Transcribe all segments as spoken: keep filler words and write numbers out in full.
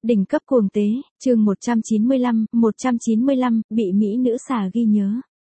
Đỉnh cấp cuồng tế, chương một trăm chín mươi lăm, một trăm chín mươi lăm, bị mỹ nữ xà ghi nhớ.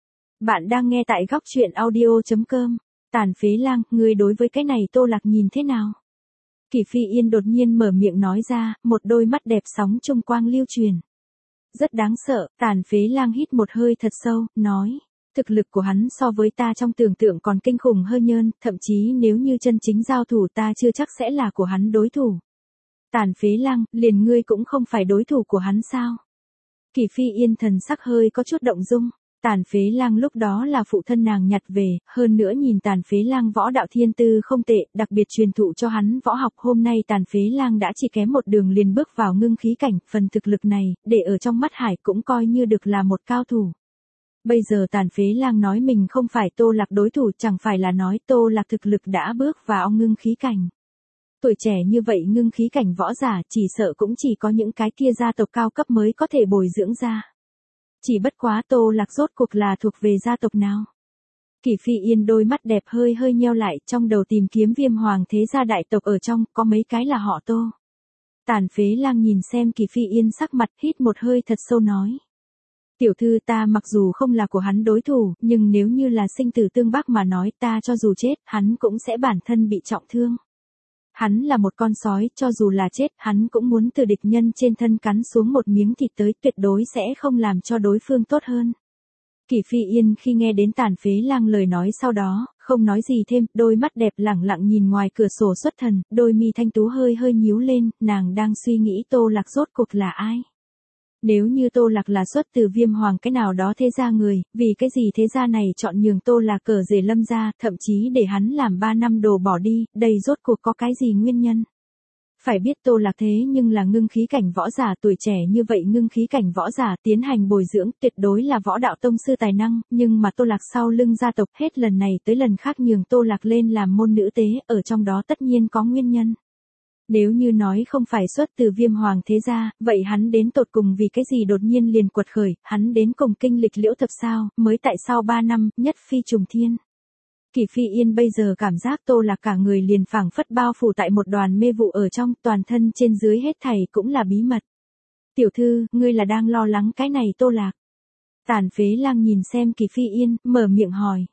Bạn đang nghe tại góc truyện audio chấm com. Tàn phế lang, ngươi đối với cái này Tô Lạc nhìn thế nào? Kỷ Phi Yên đột nhiên mở miệng nói ra, một đôi mắt đẹp sóng trung quang lưu truyền. Rất đáng sợ, tàn phế lang hít một hơi thật sâu, nói. Thực lực của hắn so với ta trong tưởng tượng còn kinh khủng hơn nhơn, thậm chí nếu như chân chính giao thủ ta chưa chắc sẽ là của hắn đối thủ. Tàn phế lang, liền ngươi cũng không phải đối thủ của hắn sao? Kỷ Phi Yên thần sắc hơi có chút động dung. Tàn phế lang lúc đó là phụ thân nàng nhặt về, hơn nữa nhìn tàn phế lang võ đạo thiên tư không tệ, đặc biệt truyền thụ cho hắn võ học. Hôm nay tàn phế lang đã chỉ kém một đường liền bước vào ngưng khí cảnh, phần thực lực này, để ở trong mắt hải cũng coi như được là một cao thủ. Bây giờ tàn phế lang nói mình không phải Tô Lạc đối thủ, chẳng phải là nói Tô Lạc thực lực đã bước vào ngưng khí cảnh. Tuổi trẻ như vậy ngưng khí cảnh võ giả chỉ sợ cũng chỉ có những cái kia gia tộc cao cấp mới có thể bồi dưỡng ra. Chỉ bất quá Tô Lạc rốt cuộc là thuộc về gia tộc nào? Kỷ Phi Yên đôi mắt đẹp hơi hơi nheo lại, trong đầu tìm kiếm Viêm Hoàng thế gia đại tộc ở trong, có mấy cái là họ Tô. Tàn phế lang nhìn xem Kỷ Phi Yên sắc mặt, hít một hơi thật sâu nói. Tiểu thư, ta mặc dù không là của hắn đối thủ, nhưng nếu như là sinh tử tương bác mà nói, ta cho dù chết, hắn cũng sẽ bản thân bị trọng thương. Hắn là một con sói, cho dù là chết, hắn cũng muốn từ địch nhân trên thân cắn xuống một miếng thịt tới, tuyệt đối sẽ không làm cho đối phương tốt hơn. Kỷ Phi Yên khi nghe đến tàn phế lang lời nói sau đó, không nói gì thêm, đôi mắt đẹp lẳng lặng nhìn ngoài cửa sổ xuất thần, đôi mi thanh tú hơi hơi nhíu lên, nàng đang suy nghĩ Tô Lạc rốt cuộc là ai. Nếu như Tô Lạc là xuất từ Viêm Hoàng cái nào đó thế gia người, vì cái gì thế gia này chọn nhường Tô Lạc cờ rể Lâm gia, thậm chí để hắn làm ba năm đồ bỏ đi, đây rốt cuộc có cái gì nguyên nhân? Phải biết Tô Lạc thế nhưng là ngưng khí cảnh võ giả, tuổi trẻ như vậy ngưng khí cảnh võ giả tiến hành bồi dưỡng tuyệt đối là võ đạo tông sư tài năng, nhưng mà Tô Lạc sau lưng gia tộc hết lần này tới lần khác nhường Tô Lạc lên làm môn nữ tế, ở trong đó tất nhiên có nguyên nhân. Nếu như nói không phải xuất từ Viêm Hoàng thế gia, vậy hắn đến tột cùng vì cái gì đột nhiên liền quật khởi, hắn đến cùng kinh lịch liễu thập sao, mới tại sau ba năm, nhất phi trùng thiên. Kỷ Phi Yên bây giờ cảm giác Tô Lạc cả người liền phảng phất bao phủ tại một đoàn mê vụ ở trong, toàn thân trên dưới hết thảy cũng là bí mật. Tiểu thư, ngươi là đang lo lắng cái này Tô Lạc. Tàn phế lang nhìn xem Kỷ Phi Yên, mở miệng hỏi.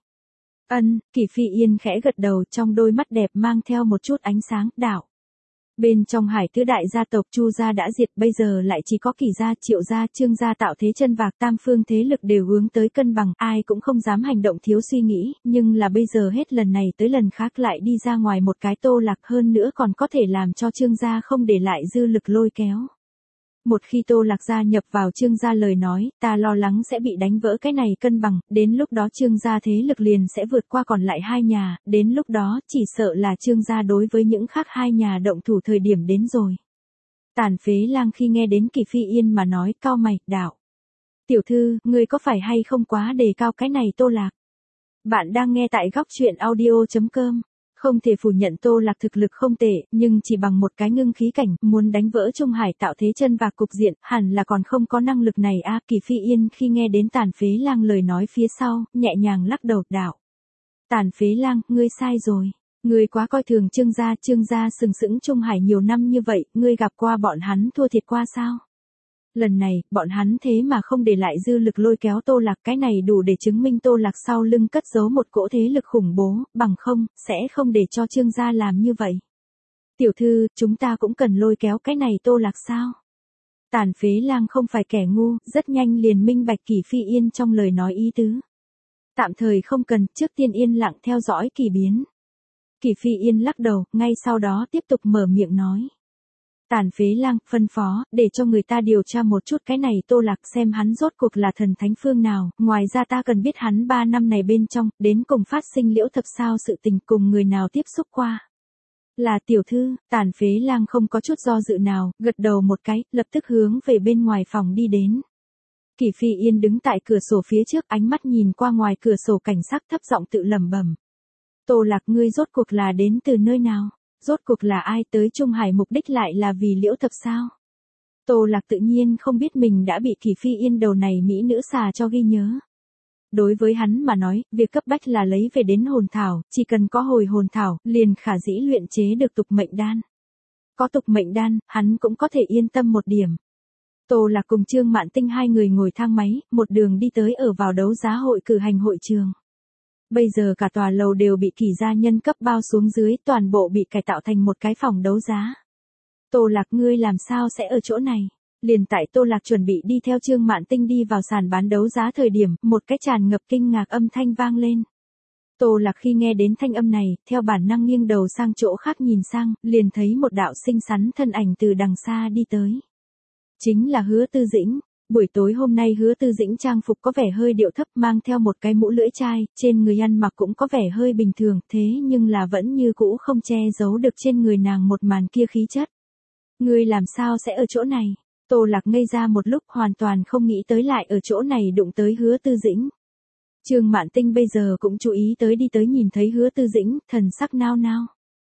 Ân, Kỷ Phi Yên khẽ gật đầu, trong đôi mắt đẹp mang theo một chút ánh sáng, đạo. Bên trong Hải tứ đại gia tộc Chu gia đã diệt, bây giờ lại chỉ có Kỷ gia, Triệu gia, Trương gia tạo thế chân vạc, tam phương thế lực đều hướng tới cân bằng, ai cũng không dám hành động thiếu suy nghĩ, nhưng là bây giờ hết lần này tới lần khác lại đi ra ngoài một cái Tô Lạc, hơn nữa còn có thể làm cho Trương gia không để lại dư lực lôi kéo. Một khi Tô Lạc gia nhập vào Trương gia lời nói, ta lo lắng sẽ bị đánh vỡ cái này cân bằng, đến lúc đó Trương gia thế lực liền sẽ vượt qua còn lại hai nhà, đến lúc đó chỉ sợ là Trương gia đối với những khác hai nhà động thủ thời điểm đến rồi. Tàn phế lang khi nghe đến Kỷ Phi Yên mà nói, cau mày, đạo. Tiểu thư, ngươi có phải hay không quá đề cao cái này Tô Lạc? Bạn đang nghe tại góc truyện audio chấm com. Không thể phủ nhận Tô Lạc thực lực không tệ, nhưng chỉ bằng một cái ngưng khí cảnh, muốn đánh vỡ Trung Hải tạo thế chân vạc cục diện, hẳn là còn không có năng lực này a. À, Kỷ Phi Yên khi nghe đến tàn phế lang lời nói phía sau, nhẹ nhàng lắc đầu, đạo. Tàn phế lang, ngươi sai rồi. Ngươi quá coi thường Trương gia, Trương gia sừng sững Trung Hải nhiều năm như vậy, ngươi gặp qua bọn hắn thua thiệt qua sao? Lần này, bọn hắn thế mà không để lại dư lực lôi kéo Tô Lạc, cái này đủ để chứng minh Tô Lạc sau lưng cất giấu một cỗ thế lực khủng bố, bằng không, sẽ không để cho Trương gia làm như vậy. Tiểu thư, chúng ta cũng cần lôi kéo cái này Tô Lạc sao? Tàn phế lang không phải kẻ ngu, rất nhanh liền minh bạch Kỷ Phi Yên trong lời nói ý tứ. Tạm thời không cần, trước tiên yên lặng theo dõi kỳ biến. Kỷ Phi Yên lắc đầu, ngay sau đó tiếp tục mở miệng nói. Tàn phế lang, phân phó, để cho người ta điều tra một chút cái này Tô Lạc, xem hắn rốt cuộc là thần thánh phương nào, ngoài ra ta cần biết hắn ba năm này bên trong, đến cùng phát sinh liễu thập sao sự tình cùng người nào tiếp xúc qua. Là tiểu thư, tàn phế lang không có chút do dự nào, gật đầu một cái, lập tức hướng về bên ngoài phòng đi đến. Kỷ Phi Yên đứng tại cửa sổ phía trước, ánh mắt nhìn qua ngoài cửa sổ cảnh sắc, thấp giọng tự lẩm bẩm. Tô Lạc, ngươi rốt cuộc là đến từ nơi nào? Rốt cuộc là ai tới Trung Hải, mục đích lại là vì liễu thập sao? Tô Lạc tự nhiên không biết mình đã bị Kỷ Phi Yên đầu này mỹ nữ xà cho ghi nhớ. Đối với hắn mà nói, việc cấp bách là lấy về đến hồn thảo, chỉ cần có hồi hồn thảo, liền khả dĩ luyện chế được tục mệnh đan. có tục mệnh đan, hắn cũng có thể yên tâm một điểm. Tô Lạc cùng Trương Mạn Tinh hai người ngồi thang máy, một đường đi tới ở vào đấu giá hội cử hành hội trường. Bây giờ cả tòa lầu đều bị Kỷ gia nhân cấp bao xuống dưới, toàn bộ bị cải tạo thành một cái phòng đấu giá. Tô Lạc, ngươi làm sao sẽ ở chỗ này? Liền tại Tô Lạc chuẩn bị đi theo Trương Mạn Tinh đi vào sàn bán đấu giá thời điểm, một cái tràn ngập kinh ngạc âm thanh vang lên. Tô Lạc khi nghe đến thanh âm này, theo bản năng nghiêng đầu sang chỗ khác nhìn sang, liền thấy một đạo xinh xắn thân ảnh từ đằng xa đi tới. Chính là Hứa Tư Dĩnh. Buổi tối hôm nay Hứa Tư Dĩnh trang phục có vẻ hơi điệu thấp, mang theo một cái mũ lưỡi chai, trên người ăn mặc cũng có vẻ hơi bình thường, thế nhưng là vẫn như cũ không che giấu được trên người nàng một màn kia khí chất. Ngươi làm sao sẽ ở chỗ này? Tô Lạc ngây ra một lúc, hoàn toàn không nghĩ tới lại ở chỗ này đụng tới Hứa Tư Dĩnh. Trương Mạn Tinh bây giờ cũng chú ý tới đi tới nhìn thấy Hứa Tư Dĩnh, thần sắc nao nao.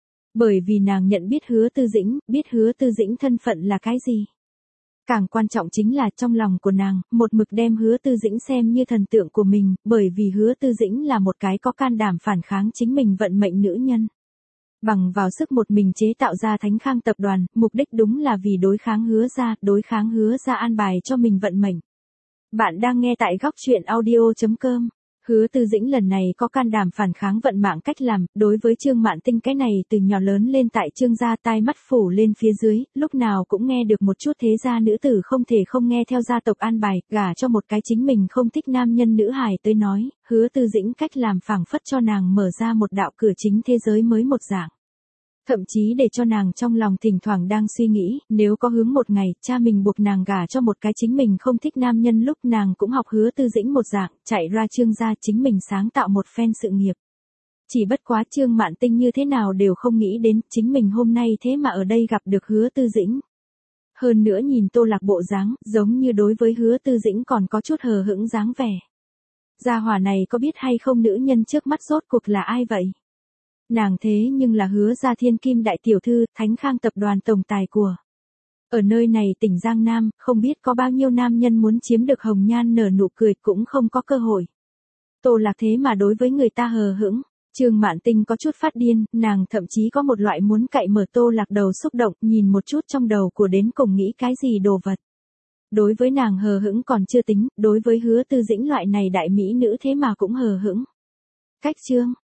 Bởi vì nàng nhận biết Hứa Tư Dĩnh, biết Hứa Tư Dĩnh thân phận là cái gì. Càng quan trọng chính là trong lòng của nàng, một mực đem Hứa Tư Dĩnh xem như thần tượng của mình, bởi vì Hứa Tư Dĩnh là một cái có can đảm phản kháng chính mình vận mệnh nữ nhân. Bằng vào sức một mình chế tạo ra Thánh Khang tập đoàn, mục đích đúng là vì đối kháng Hứa gia, đối kháng Hứa gia an bài cho mình vận mệnh. Bạn đang nghe tại góc truyện audio chấm com. Hứa Tư Dĩnh lần này có can đảm phản kháng vận mạng cách làm, đối với Trương Mạn Tinh cái này từ nhỏ lớn lên tại Trương gia tai mắt phủ lên phía dưới, lúc nào cũng nghe được một chút thế gia nữ tử không thể không nghe theo gia tộc an bài, gả cho một cái chính mình không thích nam nhân nữ hài tới nói, Hứa Tư Dĩnh cách làm phảng phất cho nàng mở ra một đạo cửa chính thế giới mới một dạng. Thậm chí để cho nàng trong lòng thỉnh thoảng đang suy nghĩ, nếu có hướng một ngày, cha mình buộc nàng gả cho một cái chính mình không thích nam nhân lúc nàng cũng học Hứa Tư Dĩnh một dạng, chạy ra Trương gia chính mình sáng tạo một phen sự nghiệp. Chỉ bất quá Trương Mạn Tinh như thế nào đều không nghĩ đến, chính mình hôm nay thế mà ở đây gặp được Hứa Tư Dĩnh. Hơn nữa nhìn Tô Lạc bộ dáng, giống như đối với Hứa Tư Dĩnh còn có chút hờ hững dáng vẻ. Gia hỏa này có biết hay không nữ nhân trước mắt rốt cuộc là ai vậy? Nàng thế nhưng là Hứa gia thiên kim đại tiểu thư, Thánh Khang tập đoàn tổng tài của. Ở nơi này tỉnh Giang Nam, không biết có bao nhiêu nam nhân muốn chiếm được hồng nhan nở nụ cười cũng không có cơ hội. Tô Lạc thế mà đối với người ta hờ hững. Trương Mạn Tinh có chút phát điên, nàng thậm chí có một loại muốn cạy mở Tô Lạc đầu xúc động, nhìn một chút trong đầu của đến cùng nghĩ cái gì đồ vật. Đối với nàng hờ hững còn chưa tính, đối với Hứa Tư Dĩnh loại này đại mỹ nữ thế mà cũng hờ hững. Cách chương,